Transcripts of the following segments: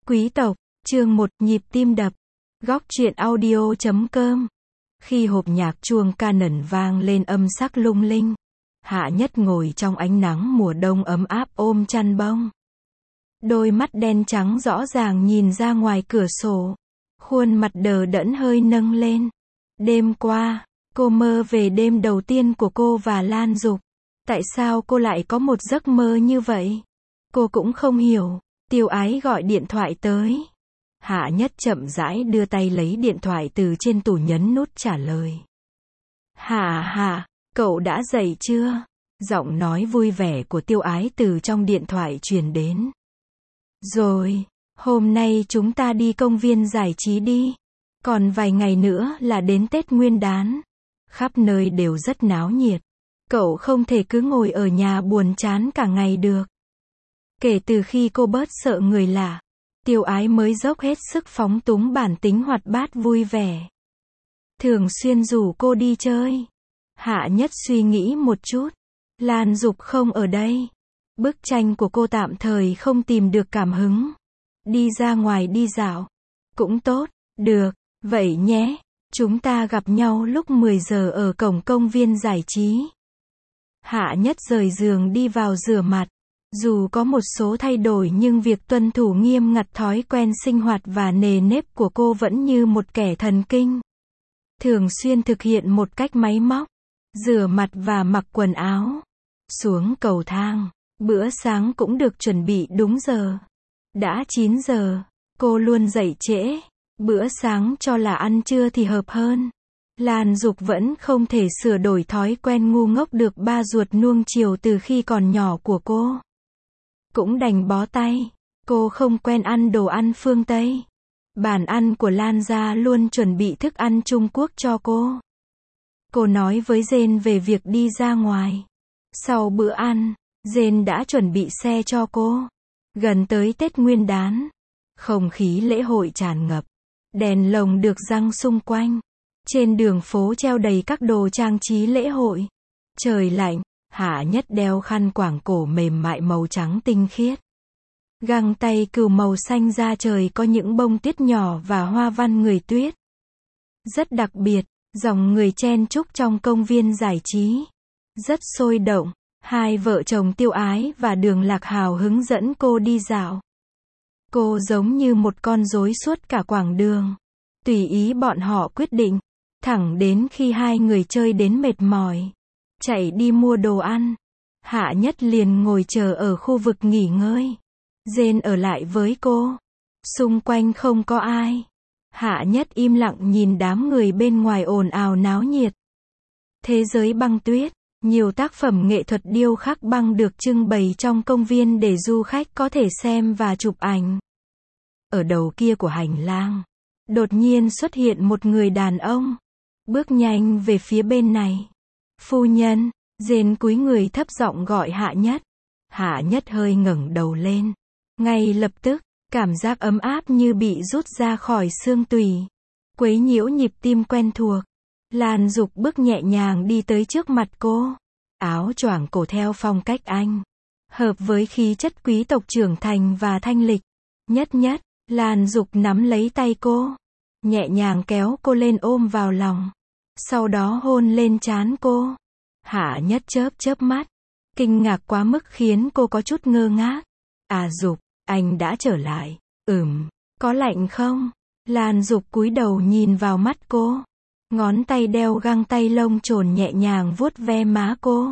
Quý tộc, chương 1, nhịp tim đập. Góc truyện audio.com. Khi hộp nhạc chuông Canon vang lên âm sắc lung linh, Hạ Nhất ngồi trong ánh nắng mùa đông ấm áp ôm chăn bông. Đôi mắt đen trắng rõ ràng nhìn ra ngoài cửa sổ. Khuôn mặt đờ đẫn hơi nâng lên. Đêm qua, cô mơ về đêm đầu tiên của cô và Lan Dục. Tại sao cô lại có một giấc mơ như vậy? Cô cũng không hiểu. Tiêu Ái gọi điện thoại tới. Hạ Nhất chậm rãi đưa tay lấy điện thoại từ trên tủ nhấn nút trả lời. Hạ, cậu đã dậy chưa? Giọng nói vui vẻ của Tiêu Ái từ trong điện thoại truyền đến. Rồi, hôm nay chúng ta đi công viên giải trí đi. Còn vài ngày nữa là đến Tết Nguyên đán. Khắp nơi đều rất náo nhiệt. Cậu không thể cứ ngồi ở nhà buồn chán cả ngày được. Kể từ khi cô bớt sợ người lạ, Tiêu Ái mới dốc hết sức phóng túng bản tính hoạt bát vui vẻ. Thường xuyên rủ cô đi chơi. Hạ Nhất suy nghĩ một chút. Lan Dục không ở đây. Bức tranh của cô tạm thời không tìm được cảm hứng. Đi ra ngoài đi dạo. Cũng tốt, được, vậy nhé. Chúng ta gặp nhau lúc 10 giờ ở cổng công viên giải trí. Hạ Nhất rời giường đi vào rửa mặt. Dù có một số thay đổi nhưng việc tuân thủ nghiêm ngặt thói quen sinh hoạt và nề nếp của cô vẫn như một kẻ thần kinh. Thường xuyên thực hiện một cách máy móc. Rửa mặt và mặc quần áo. Xuống cầu thang. Bữa sáng cũng được chuẩn bị đúng giờ. Đã 9 giờ. Cô luôn dậy trễ. Bữa sáng cho là ăn trưa thì hợp hơn. Lan Dục vẫn không thể sửa đổi thói quen ngu ngốc được ba ruột nuông chiều từ khi còn nhỏ của cô. Cũng đành bó tay. Cô không quen ăn đồ ăn phương Tây. Bàn ăn của Lan gia luôn chuẩn bị thức ăn Trung Quốc cho cô. Cô nói với Jane về việc đi ra ngoài. Sau bữa ăn, Jane đã chuẩn bị xe cho cô. Gần tới Tết Nguyên đán, không khí lễ hội tràn ngập. Đèn lồng được giăng xung quanh. Trên đường phố treo đầy các đồ trang trí lễ hội. Trời lạnh, Hạ Nhất đeo khăn quàng cổ mềm mại màu trắng tinh khiết. Găng tay cừu màu xanh da trời có những bông tuyết nhỏ và hoa văn người tuyết. Rất đặc biệt, dòng người chen chúc trong công viên giải trí. Rất sôi động, hai vợ chồng Tiêu Ái và Đường Lạc hào hứng dẫn cô đi dạo. Cô giống như một con rối suốt cả quãng đường. Tùy ý bọn họ quyết định. Thẳng đến khi hai người chơi đến mệt mỏi. Chạy đi mua đồ ăn. Hạ Nhất liền ngồi chờ ở khu vực nghỉ ngơi. Jane ở lại với cô. Xung quanh không có ai. Hạ Nhất im lặng nhìn đám người bên ngoài ồn ào náo nhiệt. Thế giới băng tuyết. Nhiều tác phẩm nghệ thuật điêu khắc băng được trưng bày trong công viên để du khách có thể xem và chụp ảnh. Ở đầu kia của hành lang, đột nhiên xuất hiện một người đàn ông. Bước nhanh về phía bên này. Phu nhân, Jane cúi người thấp giọng gọi Hạ Nhất. Hạ Nhất hơi ngẩng đầu lên. Ngay lập tức, cảm giác ấm áp như bị rút ra khỏi xương tủy. Quấy nhiễu nhịp tim quen thuộc. Lan Dục bước nhẹ nhàng đi tới trước mặt cô. Áo choàng cổ theo phong cách Anh. Hợp với khí chất quý tộc trưởng thành và thanh lịch. Nhất, Lan Dục nắm lấy tay cô. Nhẹ nhàng kéo cô lên ôm vào lòng. Sau đó hôn lên trán cô. Hạ Nhất chớp mắt. Kinh ngạc quá mức khiến cô có chút ngơ ngác. À Dục, anh đã trở lại. Có lạnh không? Lan Dục cúi đầu nhìn vào mắt cô. Ngón tay đeo găng tay lông chồn nhẹ nhàng vuốt ve má cô.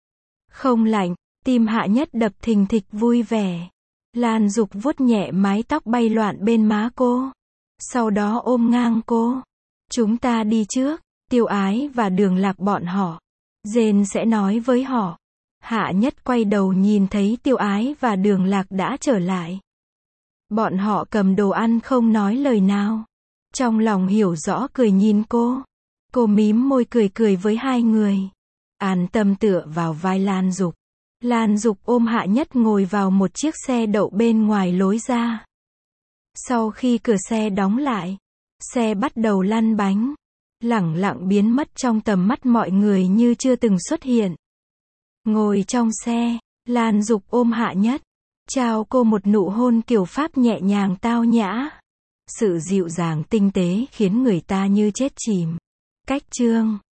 Không lạnh, tim Hạ Nhất đập thình thịch vui vẻ. Lan Dục vuốt nhẹ mái tóc bay loạn bên má cô. Sau đó ôm ngang cô. Chúng ta đi trước, Tiêu Ái và Đường Lạc bọn họ. Jane sẽ nói với họ. Hạ Nhất quay đầu nhìn thấy Tiêu Ái và Đường Lạc đã trở lại. Bọn họ cầm đồ ăn không nói lời nào. Trong lòng hiểu rõ cười nhìn cô. Cô mím môi cười với hai người. An tâm tựa vào vai Lan Dục. Lan Dục ôm Hạ Nhất ngồi vào một chiếc xe đậu bên ngoài lối ra. Sau khi cửa xe đóng lại, xe bắt đầu lăn bánh. Lẳng lặng biến mất trong tầm mắt mọi người như chưa từng xuất hiện. Ngồi trong xe, Lan Dục ôm Hạ Nhất. trao cô một nụ hôn kiểu Pháp nhẹ nhàng tao nhã. Sự dịu dàng tinh tế khiến người ta như chết chìm. Cách chương